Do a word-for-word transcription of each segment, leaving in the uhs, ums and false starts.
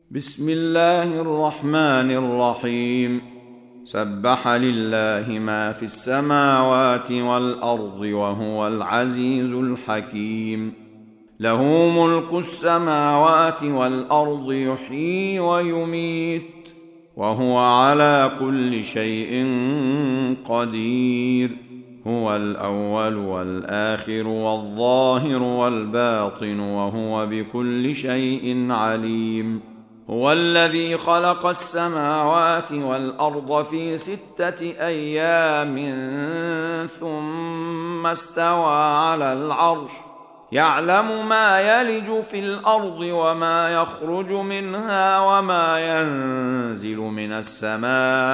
بسم الله الرحمن الرحيم. سبح لله ما في السماوات والأرض وهو العزيز الحكيم. له ملك السماوات والأرض يحيي ويميت وهو على كل شيء قدير. هو الأول والآخر والظاهر والباطن وهو بكل شيء عليم. هو الذي خلق السماوات والأرض في ستة أيام ثم استوى على العرش يعلم ما يلج في الأرض وما يخرج منها وما ينزل من السماء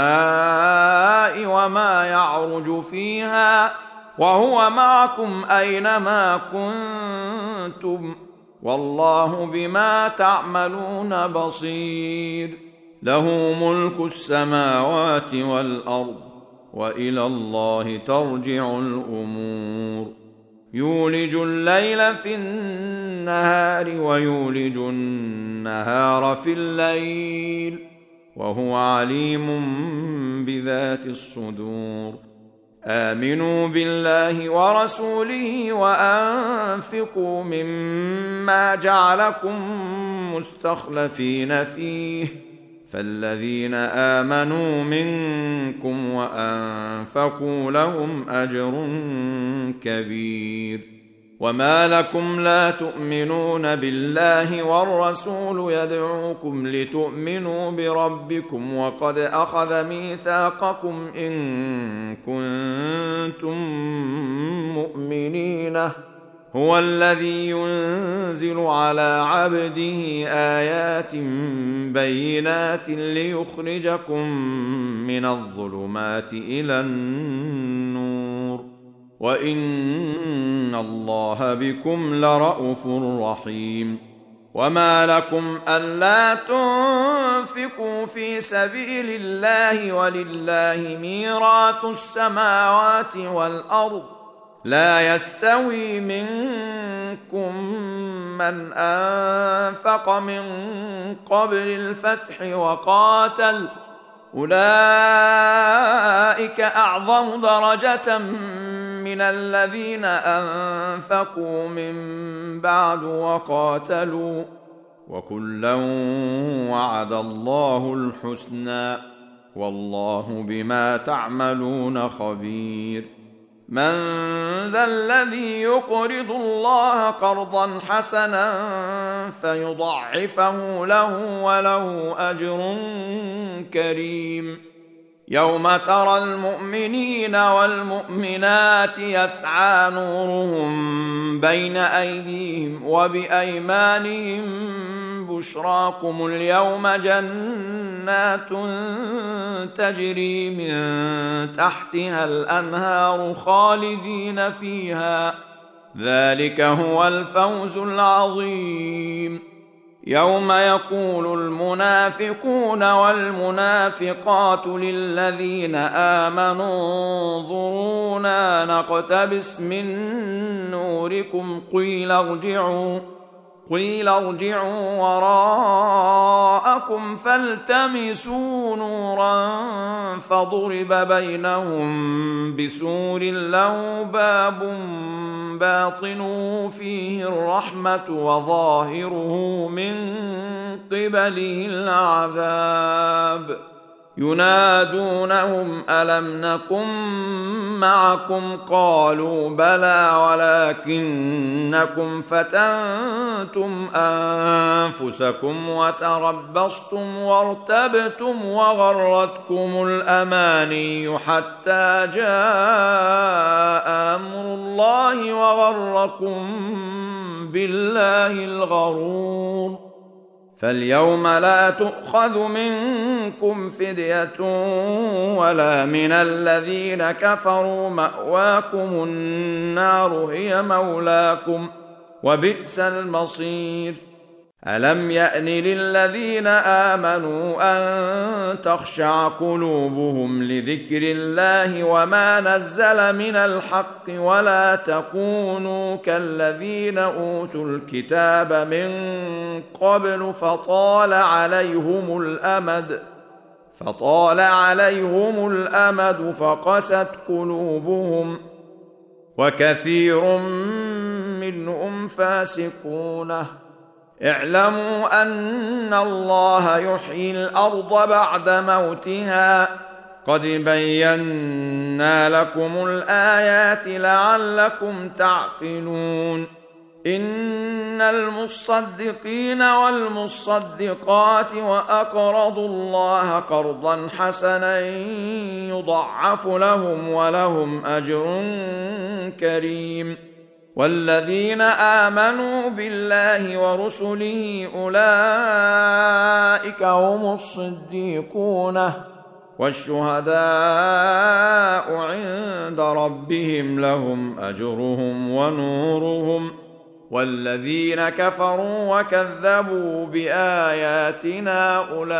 وما يعرج فيها وهو معكم أينما كنتم والله بما تعملون بصير. له ملك السماوات والأرض وإلى الله ترجع الأمور. يولج الليل في النهار ويولج النهار في الليل وهو عليم بذات الصدور. آمنوا بالله ورسوله وأنفقوا مما جعلكم مستخلفين فيه فالذين آمنوا منكم وأنفقوا لهم أجر كبير. وما لكم لا تؤمنون بالله والرسول يدعوكم لتؤمنوا بربكم وقد أخذ ميثاقكم إن كنتم مؤمنين. هو الذي ينزل على عبده آيات بينات ليخرجكم من الظلمات إلى النور وإن الله بكم لرءوف رحيم. وما لكم ألا تنفقوا في سبيل الله ولله ميراث السماوات والأرض لا يستوي منكم من أنفق من قبل الفتح وقاتل أولئك أعظم درجة من الذين أنفقوا من بعد وقاتلوا وكلا وعد الله الحسنى والله بما تعملون خبير. من ذا الذي يقرض الله قرضا حسنا فيضعفه له وله أجر كريم. يوم ترى المؤمنين والمؤمنات يسعى نورهم بين أيديهم وبأيمانهم بشراكم اليوم جنات تجري من تحتها الأنهار خالدين فيها ذلك هو الفوز العظيم. يوم يقول المنافقون والمنافقات للذين آمنوا انظرونا نقتبس من نوركم قيل ارجعوا قيل ارجعوا وراءكم فالتمسوا نورا فضرب بينهم بسور له باب باطنه فيه الرحمة وظاهره من قبله العذاب. ينادونهم ألم نكن معكم قالوا بلى ولكنكم فتنتم أنفسكم وتربصتم وارتبتم وغرتكم الأماني حتى جاء أمر الله وغركم بالله الغرور. فاليوم لا تؤخذ منكم فدية ولا من الذين كفروا مأواكم النار هي مولاكم وبئس المصير. ألم يأن للذين آمنوا أن تخشع قلوبهم لذكر الله وما نزل من الحق ولا تكونوا كالذين أوتوا الكتاب من قبل فطال عليهم الأمد فطال عليهم الأمد فقست قلوبهم وكثير منهم فاسقون. اعلموا أن الله يحيي الأرض بعد موتها قد بينا لكم الآيات لعلكم تعقلون. إن المصدقين والمصدقات وأقرضوا الله قرضا حسنا يضعف لهم ولهم أجر كريم. والذين آمنوا بالله ورسله أولئك هم الصديقون والشهداء عند ربهم لهم أجرهم ونورهم. والذين كفروا وكذبوا بآياتنا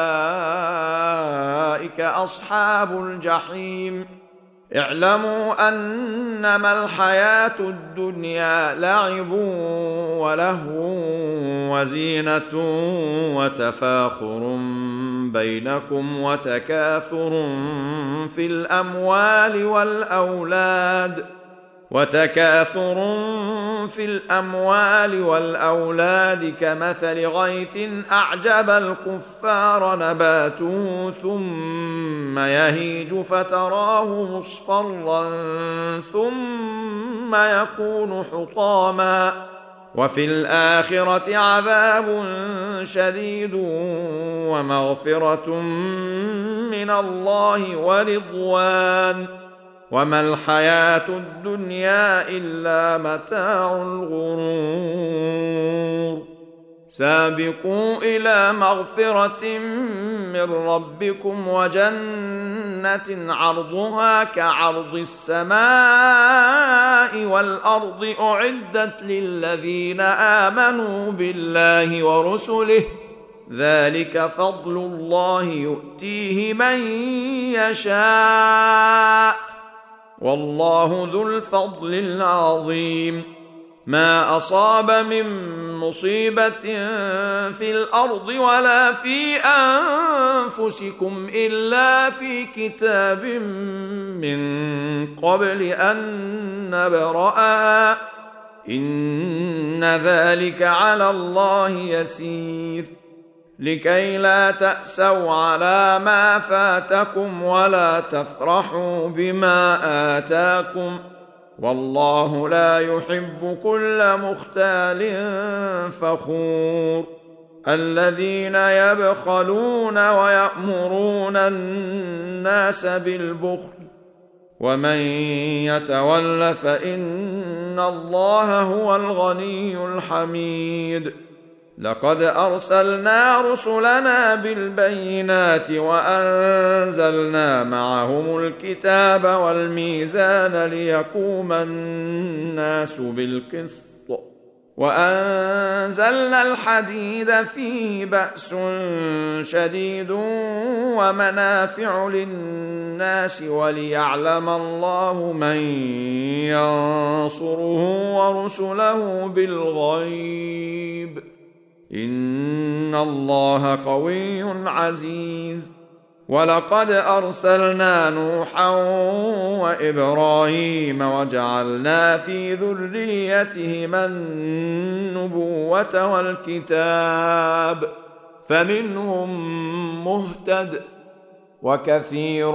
أولئك أصحاب الجحيم. اعلموا أنما الحياة الدنيا لعب ولهو وزينة وتفاخر بينكم وتكاثر في الأموال والأولاد وتكاثر في الأموال والأولاد كمثل غيث أعجب الكفار نباته ثم يهيج فتراه مصفرا ثم يكون حطاما وفي الآخرة عذاب شديد ومغفرة من الله ورضوان وما الحياة الدنيا إلا متاع الغرور. سابقوا إلى مغفرة من ربكم وجنة عرضها كعرض السماء والأرض أعدت للذين آمنوا بالله ورسله ذلك فضل الله يؤتيه من يشاء والله ذو الفضل العظيم. ما أصاب من مصيبة في الأرض ولا في أنفسكم إلا في كتاب من قبل أن نبرأها إن ذلك على الله يسير. لكي لا تأسوا على ما فاتكم ولا تفرحوا بما آتاكم والله لا يحب كل مختال فخور. الذين يبخلون ويأمرون الناس بالبخل ومن يتول فإن الله هو الغني الحميد. لقد أرسلنا رسلنا بالبينات وأنزلنا معهم الكتاب والميزان ليقوم الناس بالقسط وأنزلنا الحديد فيه بأس شديد ومنافع للناس وليعلم الله من ينصره ورسله بالغيب إن الله قوي عزيز. ولقد أرسلنا نوحا وإبراهيم وجعلنا في ذريتهما النبوة والكتاب فمنهم مهتد وكثير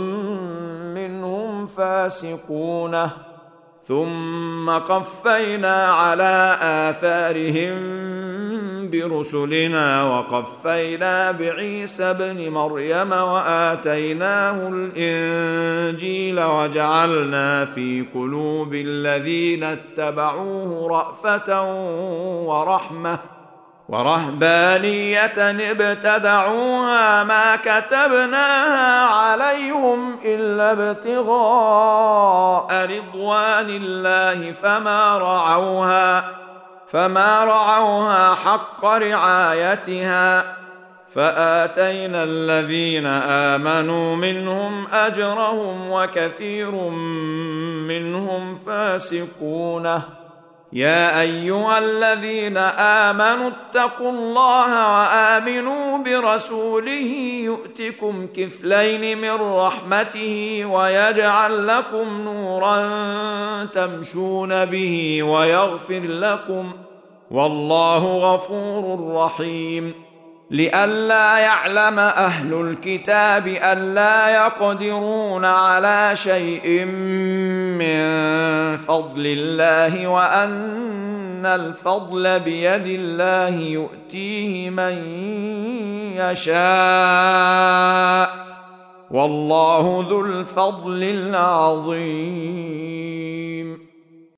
منهم فاسقون. ثم قفينا على آثارهم برسلنا وقفينا بعيسى ابن مريم وآتيناه الإنجيل وجعلنا في قلوب الذين اتبعوه رأفة ورحمة ورهبانية ابتدعوها ما كتبناها عليهم إلا ابتغاء رضوان الله فما رعوها فما رعوها حق رعايتها فآتينا الذين آمنوا منهم أجرهم وكثير منهم فاسقون. يا أيها الذين آمنوا اتقوا الله وآمنوا برسوله يؤتكم كفلين من رحمته ويجعل لكم نورا تمشون به ويغفر لكم والله غفور رحيم. لئلا يعلم أهل الكتاب ألا يقدرون على شيء من فضل الله وأن الفضل بيد الله يؤتيه من يشاء والله ذو الفضل العظيم.